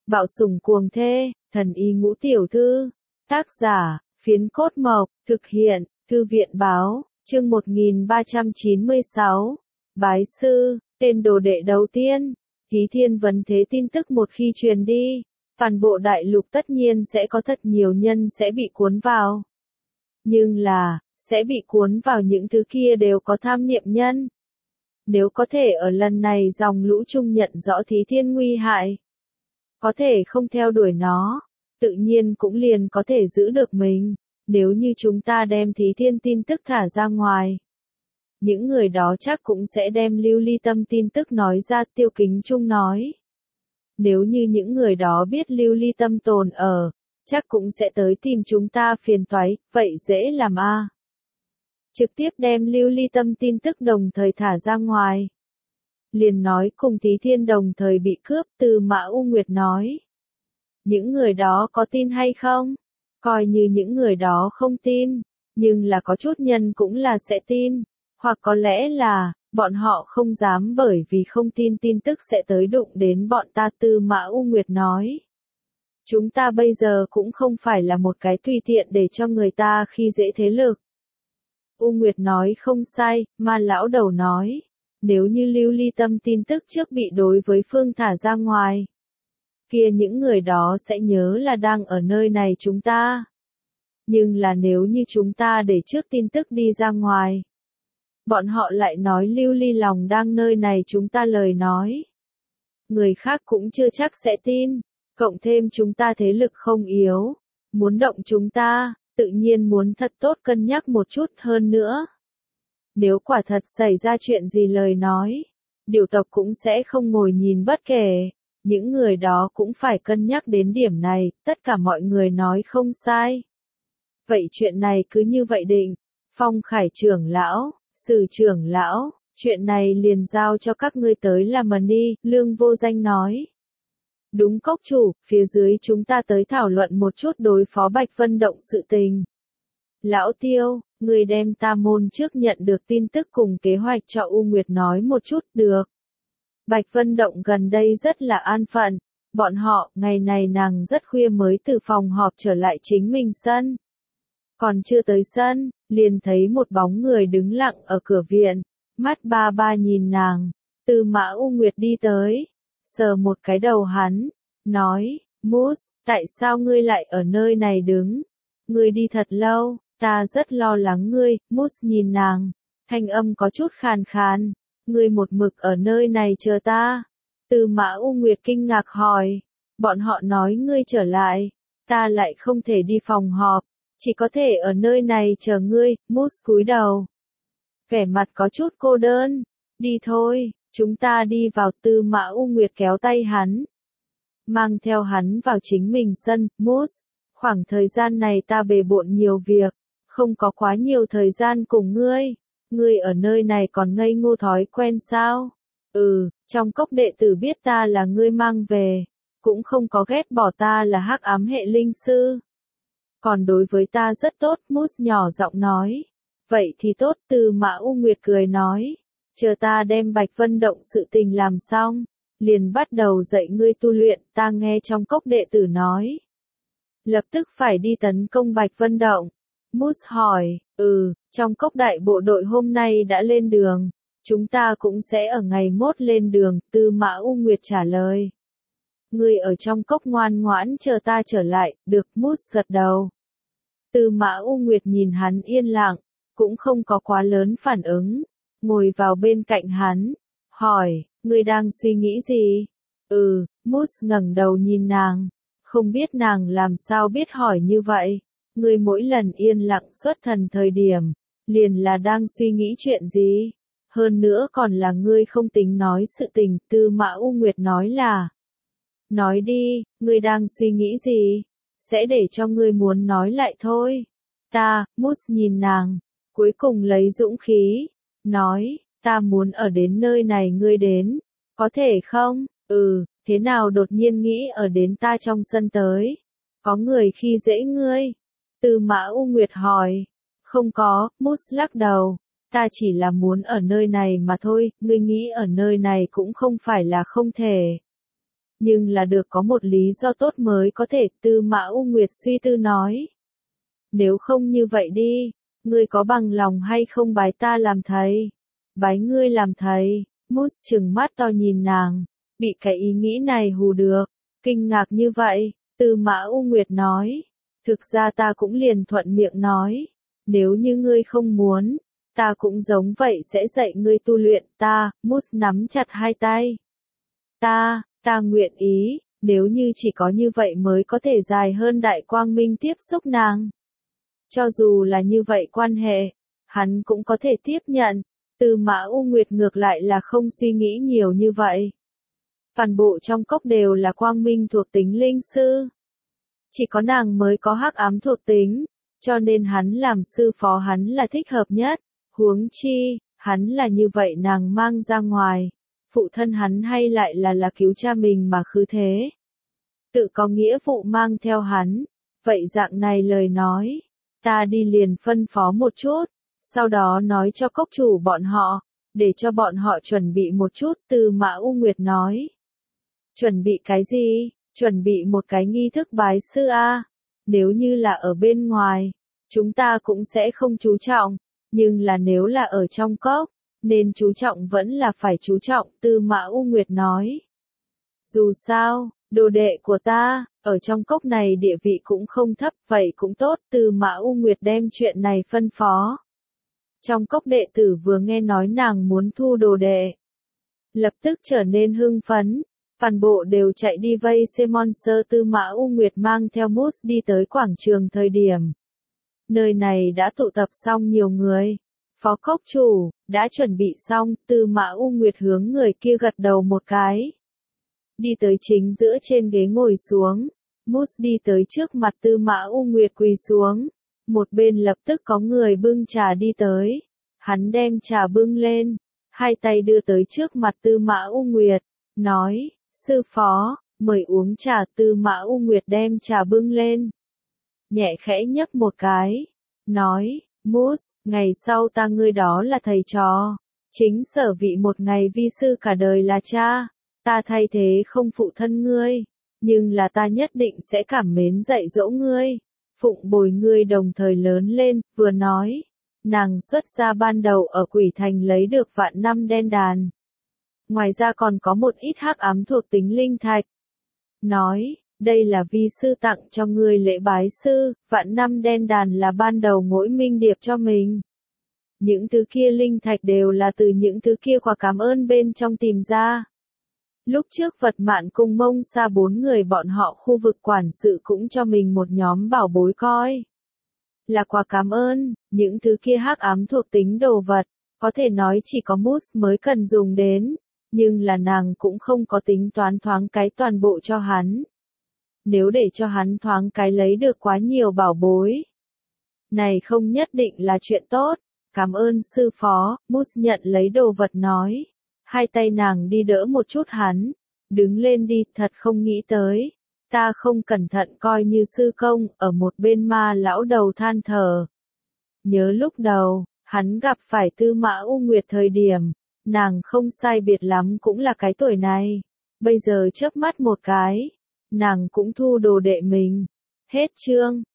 Bạo sủng cuồng thê, thần y ngũ tiểu thư. Tác giả, Phiến Cốt Mộc, thực hiện, Thư viện báo, chương 1396. Bái sư, tên đồ đệ đầu tiên. Thí Thiên vấn thế tin tức một khi truyền đi, toàn bộ đại lục tất nhiên sẽ có thật nhiều nhân sẽ bị cuốn vào. Nhưng là, sẽ bị cuốn vào những thứ kia đều có tham niệm nhân. Nếu có thể ở lần này dòng lũ chung nhận rõ Thí Thiên nguy hại, có thể không theo đuổi nó, tự nhiên cũng liền có thể giữ được mình. Nếu như chúng ta đem Thí Thiên tin tức thả ra ngoài, những người đó chắc cũng sẽ đem Lưu Ly Tâm tin tức nói ra. Tiêu Kính Trung nói. Nếu như những người đó biết Lưu Ly Tâm tồn ở, chắc cũng sẽ tới tìm chúng ta phiền toái, vậy dễ làm a. Trực tiếp đem Lưu Ly Tâm tin tức đồng thời thả ra ngoài. Liền nói cùng Thí Thiên đồng thời bị cướp. Từ Mã U Nguyệt nói. Những người đó có tin hay không? Coi như những người đó không tin, nhưng là có chút nhân cũng là sẽ tin. Hoặc có lẽ là, bọn họ không dám bởi vì không tin tin tức sẽ tới đụng đến bọn ta. Tư Mã U Nguyệt nói. Chúng ta bây giờ cũng không phải là một cái tùy tiện để cho người ta khi dễ thế lực. U Nguyệt nói không sai, mà lão đầu nói. Nếu như Lưu Ly Tâm tin tức trước bị đối với phương thả ra ngoài, kia những người đó sẽ nhớ là đang ở nơi này chúng ta. Nhưng là nếu như chúng ta để trước tin tức đi ra ngoài, bọn họ lại nói Lưu Ly lòng đang nơi này chúng ta lời nói, người khác cũng chưa chắc sẽ tin. Cộng thêm chúng ta thế lực không yếu, muốn động chúng ta, tự nhiên muốn thật tốt cân nhắc một chút hơn nữa. Nếu quả thật xảy ra chuyện gì lời nói, điều tộc cũng sẽ không ngồi nhìn bất kể. Những người đó cũng phải cân nhắc đến điểm này. Tất cả mọi người nói không sai. Vậy chuyện này cứ như vậy định. Phong Khải trưởng lão, Sử trưởng lão, chuyện này liền giao cho các ngươi tới làm đi. Lương Vô Danh nói. Đúng cốc chủ, phía dưới chúng ta tới thảo luận một chút đối phó Bạch Vân Động sự tình. Lão Tiêu, người đem ta môn trước nhận được tin tức cùng kế hoạch cho U Nguyệt nói một chút được. Bạch Vân Động gần đây rất là an phận. Bọn họ, ngày này nàng rất khuya mới từ phòng họp trở lại chính mình sân. Còn chưa tới sân, liền thấy một bóng người đứng lặng ở cửa viện. Mắt ba ba nhìn nàng. Từ Mã U Nguyệt đi tới. Sờ một cái đầu hắn. Nói, Moose, tại sao ngươi lại ở nơi này đứng? Ngươi đi thật lâu, ta rất lo lắng ngươi. Moose nhìn nàng. Thanh âm có chút khàn khàn. Ngươi một mực ở nơi này chờ ta. Từ Mã U Nguyệt kinh ngạc hỏi. Bọn họ nói ngươi trở lại. Ta lại không thể đi phòng họp. Chỉ có thể ở nơi này chờ ngươi. Moose cúi đầu. Vẻ mặt có chút cô đơn. Đi thôi, chúng ta đi vào. Từ Mã U Nguyệt kéo tay hắn. Mang theo hắn vào chính mình sân. Moose, khoảng thời gian này ta bề bộn nhiều việc. Không có quá nhiều thời gian cùng ngươi. Ngươi ở nơi này còn ngây ngô thói quen sao? Trong cốc đệ tử biết ta là ngươi mang về, cũng không có ghét bỏ ta là hắc ám hệ linh sư. Còn đối với ta rất tốt. Moose nhỏ giọng nói. Vậy thì tốt. Từ Mã U Nguyệt cười nói. Chờ ta đem Bạch Vân Động sự tình làm xong, liền bắt đầu dạy ngươi tu luyện. Ta nghe trong cốc đệ tử nói. Lập tức phải đi tấn công Bạch Vân Động. Moose hỏi. Trong cốc đại bộ đội hôm nay đã lên đường. Chúng ta cũng sẽ ở ngày mốt lên đường. Tư Mã U Nguyệt trả lời. Ngươi ở trong cốc ngoan ngoãn chờ ta trở lại. Được. Moose gật đầu. Tư Mã U Nguyệt nhìn hắn yên lặng, cũng không có quá lớn phản ứng. Ngồi vào bên cạnh hắn. Hỏi, ngươi đang suy nghĩ gì? Moose ngẩng đầu nhìn nàng. Không biết nàng làm sao biết hỏi như vậy. Ngươi mỗi lần yên lặng xuất thần thời điểm, liền là đang suy nghĩ chuyện gì? Hơn nữa còn là ngươi không tính nói sự tình. Tư Mã U Nguyệt nói là. Nói đi, ngươi đang suy nghĩ gì? Sẽ để cho ngươi muốn nói lại thôi. Moose nhìn nàng, cuối cùng lấy dũng khí, nói, ta muốn ở đến nơi này ngươi đến, có thể không? Thế nào đột nhiên nghĩ ở đến ta trong sân tới? Có người khi dễ ngươi? Tư Mã U Nguyệt hỏi. Không có. Moose lắc đầu. Ta chỉ là muốn ở nơi này mà thôi. Ngươi nghĩ ở nơi này cũng không phải là không thể. nhưng là được có một lý do tốt mới có thể, Tư Mã U Nguyệt suy tư nói. Nếu không như vậy đi, ngươi có bằng lòng hay không bái ta làm thầy? Bái ngươi làm thầy, Mút trừng mắt to nhìn nàng, bị cái ý nghĩ này hù được, kinh ngạc như vậy, Tư Mã U Nguyệt nói. Thực ra ta cũng liền thuận miệng nói, nếu như ngươi không muốn, ta cũng giống vậy sẽ dạy ngươi tu luyện. Ta, Mút nắm chặt hai tay. Ta nguyện ý, nếu như chỉ có như vậy mới có thể dài hơn Đại Quang Minh tiếp xúc nàng. Cho dù là như vậy quan hệ, hắn cũng có thể tiếp nhận. Tư Mã U Nguyệt ngược lại là không suy nghĩ nhiều như vậy. Toàn bộ trong cốc đều là quang minh thuộc tính linh sư. Chỉ có nàng mới có hắc ám thuộc tính, cho nên hắn làm sư phó hắn là thích hợp nhất. Huống chi, hắn là như vậy nàng mang ra ngoài. Phụ thân hắn hay lại là cứu cha mình mà khứ thế. Tự có nghĩa vụ mang theo hắn. Vậy dạng này lời nói, ta đi liền phân phó một chút, sau đó nói cho cốc chủ bọn họ, để cho bọn họ chuẩn bị một chút. Tư Mã U Nguyệt nói. Chuẩn bị cái gì? Chuẩn bị một cái nghi thức bái sư a. Nếu như là ở bên ngoài, chúng ta cũng sẽ không chú trọng, nhưng là nếu là ở trong cốc, nên chú trọng vẫn là phải chú trọng, Tư Mã U Nguyệt nói. Dù sao, đồ đệ của ta, ở trong cốc này địa vị cũng không thấp, vậy cũng tốt, Tư Mã U Nguyệt đem chuyện này phân phó. Trong cốc đệ tử vừa nghe nói nàng muốn thu đồ đệ, lập tức trở nên hưng phấn, toàn bộ đều chạy đi vây xem Monster. Tư Mã U Nguyệt mang theo Mút đi tới quảng trường thời điểm. Nơi này đã tụ tập xong nhiều người. Phó cốc chủ, đã chuẩn bị xong, Tư Mã U Nguyệt hướng người kia gật đầu một cái. Đi tới chính giữa trên ghế ngồi xuống, Mút đi tới trước mặt Tư Mã U Nguyệt quỳ xuống. Một bên lập tức có người bưng trà đi tới. Hắn đem trà bưng lên, hai tay đưa tới trước mặt Tư Mã U Nguyệt, nói, sư phó, mời uống trà. Tư Mã U Nguyệt đem trà bưng lên, nhẹ khẽ nhấp một cái, nói, Mút, ngày sau ta ngươi đó là thầy trò, chính sở vị một ngày vi sư cả đời là cha, ta thay thế không phụ thân ngươi, nhưng là ta nhất định sẽ cảm mến dạy dỗ ngươi, phụng bồi ngươi đồng thời lớn lên. Vừa nói, nàng xuất ra ban đầu ở Quỷ Thành lấy được vạn năm đen đàn. Ngoài ra còn có một ít hắc ám thuộc tính linh thạch. Nói, đây là vi sư tặng cho ngươi lễ bái sư, vạn năm đen đàn là ban đầu Ngỗi Minh Điệp cho mình. Những thứ kia linh thạch đều là từ những thứ kia quà cảm ơn bên trong tìm ra. Lúc trước Vật Mạn cùng Mông Sa 4 người bọn họ khu vực quản sự cũng cho mình một nhóm bảo bối coi. Là quà cảm ơn, những thứ kia hắc ám thuộc tính đồ vật, có thể nói chỉ có Mút mới cần dùng đến, nhưng là nàng cũng không có tính toán thoáng cái toàn bộ cho hắn. Nếu để cho hắn thoáng cái lấy được quá nhiều bảo bối, này không nhất định là chuyện tốt. Cảm ơn sư phó, Mút nhận lấy đồ vật nói. Hai tay nàng đi đỡ một chút hắn, đứng lên đi, thật không nghĩ tới. Ta không cẩn thận coi như sư công, ở một bên Ma lão đầu than thở. Nhớ lúc đầu, hắn gặp phải Tư Mã U Nguyệt thời điểm, nàng không sai biệt lắm cũng là cái tuổi này. Bây giờ chớp mắt một cái, nàng cũng thu đồ đệ mình. Hết chương.